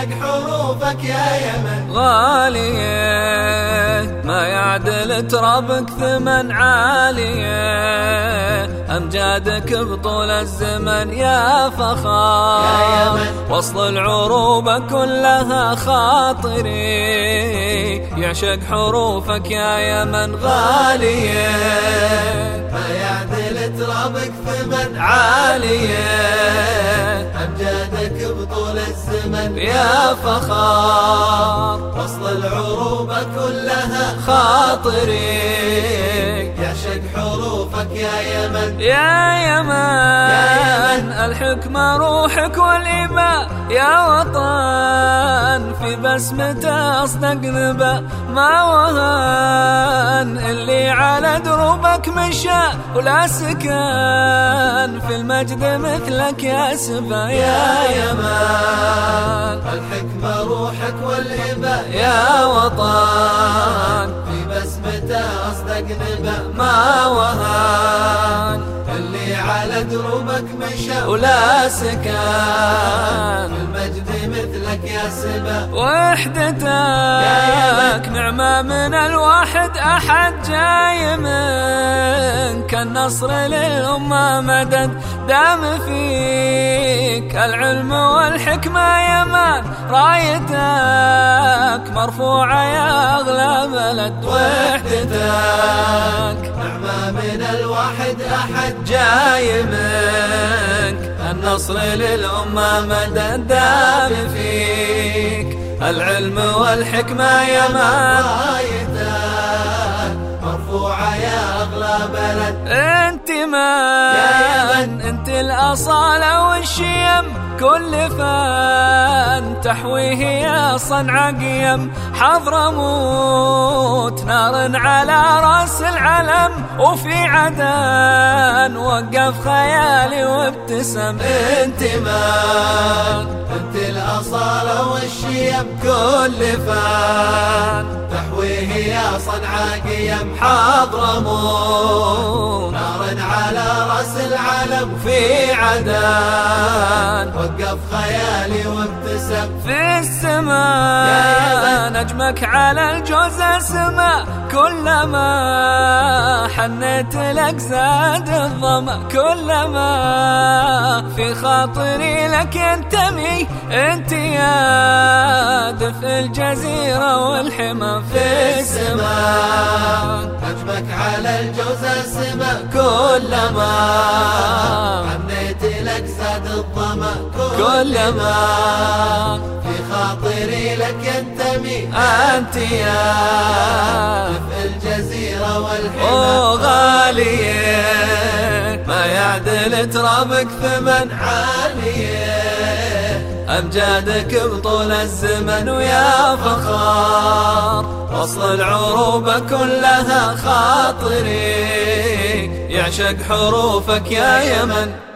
يعشق حروفك يا يمن. غالية ما يعدل ترابك ثمن عالية، أمجادك بطول الزمن يا فخار يا يمن. وصل العروبة كلها خاطري، يعشق حروفك يا يمن. غالية ما يعدل ترابك ثمن عالية، أمجادك بطول الزمن يا فخار وصل العروبة كلها خاطري، يعشق حروفك يا يمن. يا يمن الحكمة روحك والإباء يا وطن، في بسمته أصدق نبأ ما وهن، اللي على دروبك مشى ولا سكن، في المجد مثلك يا سبا يا يمن. الحكمة روحك والإباء يا وطن، في بسمته أصدق نبأ ما وهن، اللي على دروبك مشى ولا سكن، المجد مثلك يا سبا. وحدتك نعمة من الواحد أحد، جاي منك النصر للأمة مدد، دام فيك العلم والحكمة يمان، رايتك مرفوعة يا أغلى بلد. وحدتك نعمة من الواحد أحد، جاي منك النصر للأمة مدد، دام فيك العلم والحكمة يمان، رايتك مرفوعة يا أغلى بلد. انت من انت الأصالة والشيم، كل فن تحويه يا صنع قيم، حضرموت نار على راس العلم، وفي عدن وقف خيالي وابتسم. انت انت الأصالة والشيم، كل فن تحويه يا صنع قيم، حضرموت نار على رأس العالم، في عدن وقف خيالي وابتسم. في السماء نجمك على الجوزة سما، كلما حنيت لك زاد الظما، كلما في خاطري لك ينتمي، انت يا دفء الجزيرة والحمى. في السماء نجمك على الجوزة سما، كلما حنيت لك زاد الظما، كلما في خاطري لك ينتمي، أنت يا دفء الجزيرة والحمى. غالية ما يعدل ترابك ثمن عالية، أمجادك بطول الزمن ويا فخار، وصل العروبة كلها خاطري، يعشق حروفك يا يمن.